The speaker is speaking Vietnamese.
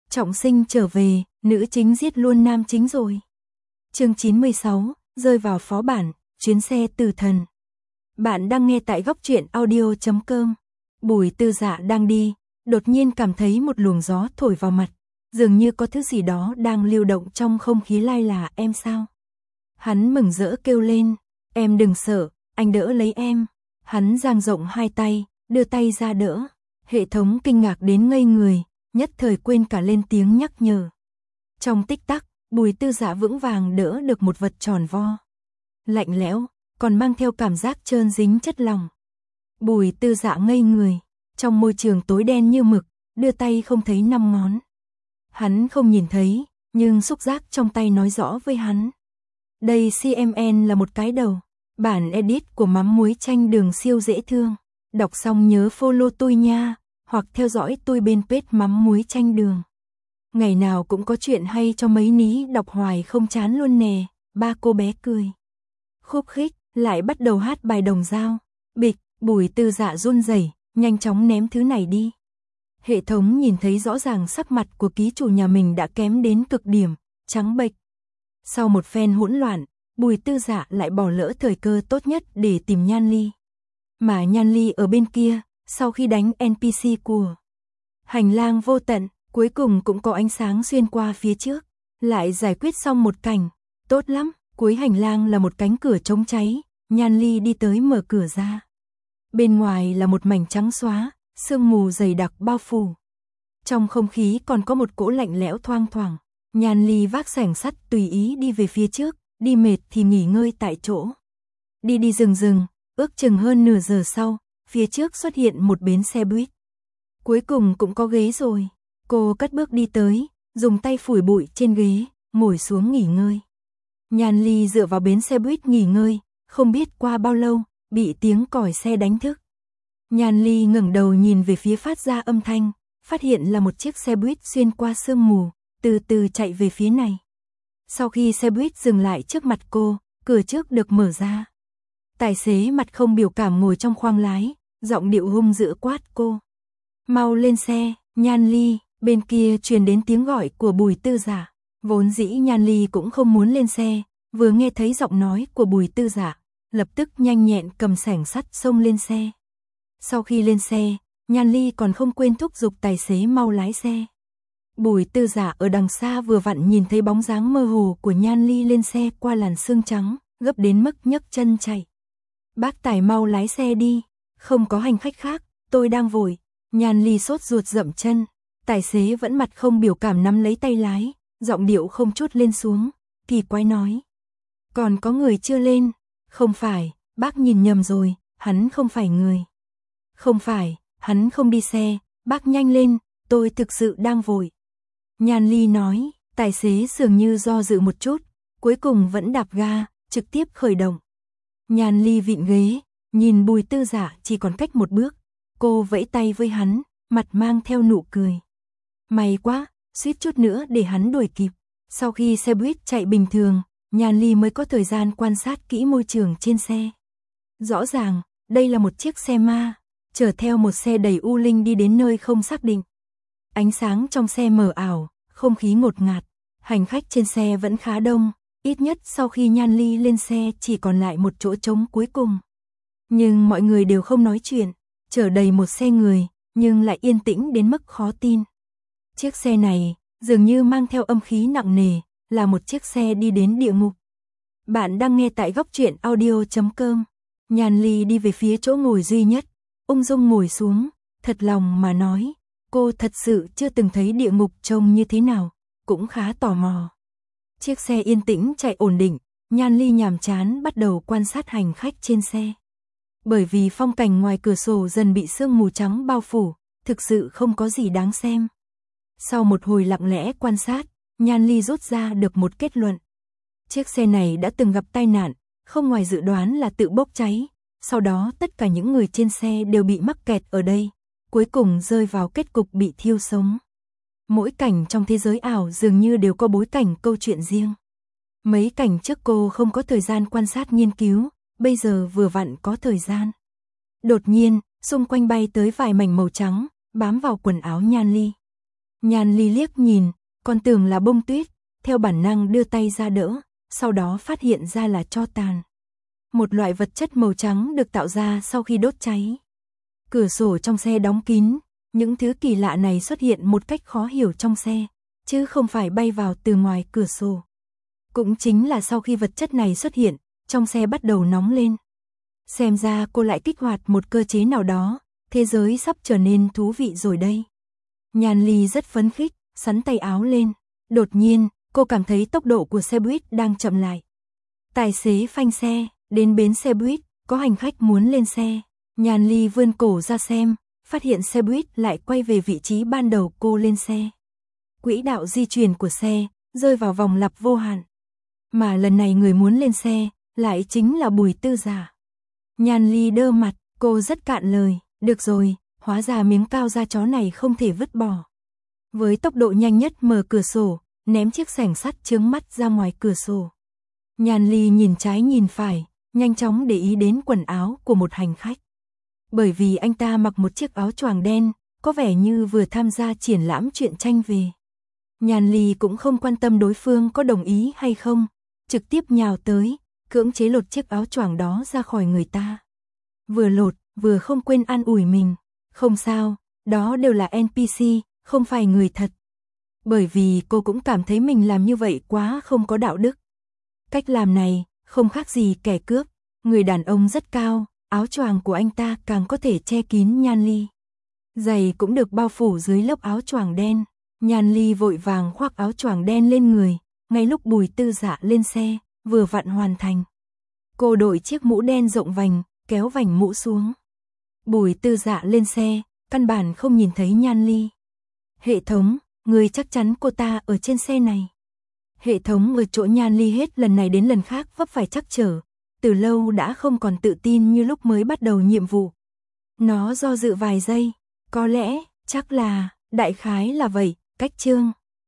Trọng sinh trở về, nữ chính giết luôn nam chính rồi. Chương 96, rơi vào phó bản, chuyến xe tử thần. Bạn đang nghe tại góc truyện audio.com. Bùi Tư Dạ đang đi, đột nhiên cảm thấy một luồng gió thổi vào mặt, dường như có thứ gì đó đang lưu động trong không khí. Lai là em sao? Hắn mừng rỡ kêu lên, em đừng sợ, anh đỡ lấy em. Hắn dang rộng hai tay, đưa tay ra đỡ. Hệ thống kinh ngạc đến ngây người, nhất thời quên cả lên tiếng nhắc nhở. Trong tích tắc, Bùi Tư Dạ vững vàng đỡ được một vật tròn vo, lạnh lẽo, còn mang theo cảm giác trơn dính chất lỏng. Bùi Tư Dạ ngây người, trong môi trường tối đen như mực, đưa tay không thấy năm ngón. Hắn không nhìn thấy, nhưng xúc giác trong tay nói rõ với hắn. Đây CMN là một cái đầu. Bản edit của mắm muối chanh đường siêu dễ thương. Đọc xong nhớ follow tôi nha, hoặc theo dõi tôi bên page mắm muối chanh đường. Ngày nào cũng có chuyện hay cho mấy ní đọc hoài không chán luôn nè. Ba cô bé cười khúc khích, lại bắt đầu hát bài Đồng Dao. Bịch, Bùi Tư Dạ run rẩy, nhanh chóng ném thứ này đi. Hệ thống nhìn thấy rõ ràng sắc mặt của ký chủ nhà mình đã kém đến cực điểm, trắng bệch. Sau một phen hỗn loạn, Bùi Tư Dạ lại bỏ lỡ thời cơ tốt nhất để tìm Nhan Ly. Mà Nhan Ly ở bên kia, sau khi đánh NPC của hành lang vô tận, cuối cùng cũng có ánh sáng xuyên qua phía trước, lại giải quyết xong một cảnh. Tốt lắm, cuối hành lang là một cánh cửa chống cháy, Nhan Ly đi tới mở cửa ra. Bên ngoài là một mảnh trắng xóa, sương mù dày đặc bao phủ. Trong không khí còn có một cỗ lạnh lẽo thoang thoảng. Nhan Ly vác xẻng sắt tùy ý đi về phía trước, đi mệt thì nghỉ ngơi tại chỗ. Đi rừng, ước chừng hơn nửa giờ sau, phía trước xuất hiện một bến xe buýt. Cuối cùng cũng có ghế rồi. Cô cất bước đi tới, dùng tay phủi bụi trên ghế, ngồi xuống nghỉ ngơi. Nhan Ly dựa vào bến xe buýt nghỉ ngơi, không biết qua bao lâu, bị tiếng còi xe đánh thức. Nhan Ly ngẩng đầu nhìn về phía phát ra âm thanh, phát hiện là một chiếc xe buýt xuyên qua sương mù, từ từ chạy về phía này. Sau khi xe buýt dừng lại trước mặt cô, cửa trước được mở ra. Tài xế mặt không biểu cảm ngồi trong khoang lái, giọng điệu hung dữ quát cô. Mau lên xe, Nhan Ly. Bên kia truyền đến tiếng gọi của Bùi Tư Dạ. Vốn dĩ Nhan Ly cũng không muốn lên xe, vừa nghe thấy giọng nói của Bùi Tư Dạ, lập tức nhanh nhẹn cầm xẻng sắt xông lên xe. Sau khi lên xe, Nhan Ly còn không quên thúc giục tài xế mau lái xe. Bùi Tư Dạ ở đằng xa vừa vặn nhìn thấy bóng dáng mơ hồ của Nhan Ly lên xe qua làn sương trắng, gấp đến mức nhấc chân chạy. Bác tài mau lái xe đi, không có hành khách khác, tôi đang vội. Nhan Ly sốt ruột dậm chân, tài xế vẫn mặt không biểu cảm nắm lấy tay lái, giọng điệu không chút lên xuống, kỳ quái nói. Còn có người chưa lên? Không phải, bác nhìn nhầm rồi, hắn không phải người. Không phải, hắn không đi xe, bác nhanh lên, tôi thực sự đang vội. Nhan Ly nói, tài xế dường như do dự một chút, cuối cùng vẫn đạp ga, trực tiếp khởi động. Nhan Ly vịn ghế, nhìn Bùi Tư Dạ chỉ còn cách một bước, cô vẫy tay với hắn, mặt mang theo nụ cười. May quá, suýt chút nữa để hắn đuổi kịp. Sau khi xe buýt chạy bình thường, Nhan Ly mới có thời gian quan sát kỹ môi trường trên xe. Rõ ràng, đây là một chiếc xe ma, chở theo một xe đầy u linh đi đến nơi không xác định. Ánh sáng trong xe mờ ảo, không khí ngột ngạt, hành khách trên xe vẫn khá đông, ít nhất sau khi Nhan Ly lên xe chỉ còn lại một chỗ trống cuối cùng. Nhưng mọi người đều không nói chuyện, chở đầy một xe người, nhưng lại yên tĩnh đến mức khó tin. Chiếc xe này, dường như mang theo âm khí nặng nề, là một chiếc xe đi đến địa ngục. Bạn đang nghe tại góc truyện audio.com. Nhan Ly đi về phía chỗ ngồi duy nhất, ung dung ngồi xuống, thật lòng mà nói, cô thật sự chưa từng thấy địa ngục trông như thế nào, cũng khá tò mò. Chiếc xe yên tĩnh chạy ổn định, Nhan Ly nhàm chán bắt đầu quan sát hành khách trên xe. Bởi vì phong cảnh ngoài cửa sổ dần bị sương mù trắng bao phủ, thực sự không có gì đáng xem. Sau một hồi lặng lẽ quan sát, Nhan Ly rút ra được một kết luận. Chiếc xe này đã từng gặp tai nạn, không ngoài dự đoán là tự bốc cháy, sau đó tất cả những người trên xe đều bị mắc kẹt ở đây, cuối cùng rơi vào kết cục bị thiêu sống. Mỗi cảnh trong thế giới ảo dường như đều có bối cảnh câu chuyện riêng. Mấy cảnh trước cô không có thời gian quan sát nghiên cứu, bây giờ vừa vặn có thời gian. Đột nhiên, xung quanh bay tới vài mảnh màu trắng, bám vào quần áo Nhan Ly. Nhan Ly liếc nhìn, còn tưởng là bông tuyết, theo bản năng đưa tay ra đỡ, sau đó phát hiện ra là tro tàn. Một loại vật chất màu trắng được tạo ra sau khi đốt cháy. Cửa sổ trong xe đóng kín, những thứ kỳ lạ này xuất hiện một cách khó hiểu trong xe, chứ không phải bay vào từ ngoài cửa sổ. Cũng chính là sau khi vật chất này xuất hiện, trong xe bắt đầu nóng lên. Xem ra cô lại kích hoạt một cơ chế nào đó, thế giới sắp trở nên thú vị rồi đây. Nhan Ly rất phấn khích, sắn tay áo lên. Đột nhiên, cô cảm thấy tốc độ của xe buýt đang chậm lại. Tài xế phanh xe, đến bến xe buýt, có hành khách muốn lên xe. Nhan Ly vươn cổ ra xem, phát hiện xe buýt lại quay về vị trí ban đầu cô lên xe. Quỹ đạo di chuyển của xe rơi vào vòng lặp vô hạn. Mà lần này người muốn lên xe lại chính là Bùi Tư Dạ. Nhan Ly đơ mặt, cô rất cạn lời, được rồi, hóa ra miếng cao da chó này không thể vứt bỏ. Với tốc độ nhanh nhất mở cửa sổ, ném chiếc xẻng sắt chướng mắt ra ngoài cửa sổ. Nhan Ly nhìn trái nhìn phải, nhanh chóng để ý đến quần áo của một hành khách. Bởi vì anh ta mặc một chiếc áo choàng đen, có vẻ như vừa tham gia triển lãm truyện tranh về. Nhan Ly cũng không quan tâm đối phương có đồng ý hay không, trực tiếp nhào tới, cưỡng chế lột chiếc áo choàng đó ra khỏi người ta. Vừa lột, vừa không quên an ủi mình, không sao, đó đều là NPC, không phải người thật. Bởi vì cô cũng cảm thấy mình làm như vậy quá không có đạo đức. Cách làm này, không khác gì kẻ cướp, người đàn ông rất cao, áo choàng của anh ta càng có thể che kín Nhan Ly. Giày cũng được bao phủ dưới lớp áo choàng đen, Nhan Ly vội vàng khoác áo choàng đen lên người, ngay lúc Bùi Tư Dạ lên xe, vừa vặn hoàn thành. Cô đội chiếc mũ đen rộng vành, kéo vành mũ xuống. Bùi Tư Dạ lên xe, căn bản không nhìn thấy Nhan Ly. Hệ thống, người chắc chắn cô ta ở trên xe này. Hệ thống ở chỗ Nhan Ly hết lần này đến lần khác vấp phải trắc trở, từ lâu đã không còn tự tin như lúc mới bắt đầu nhiệm vụ. Nó do dự vài giây, có lẽ, chắc là, đại khái là vậy, cách chương.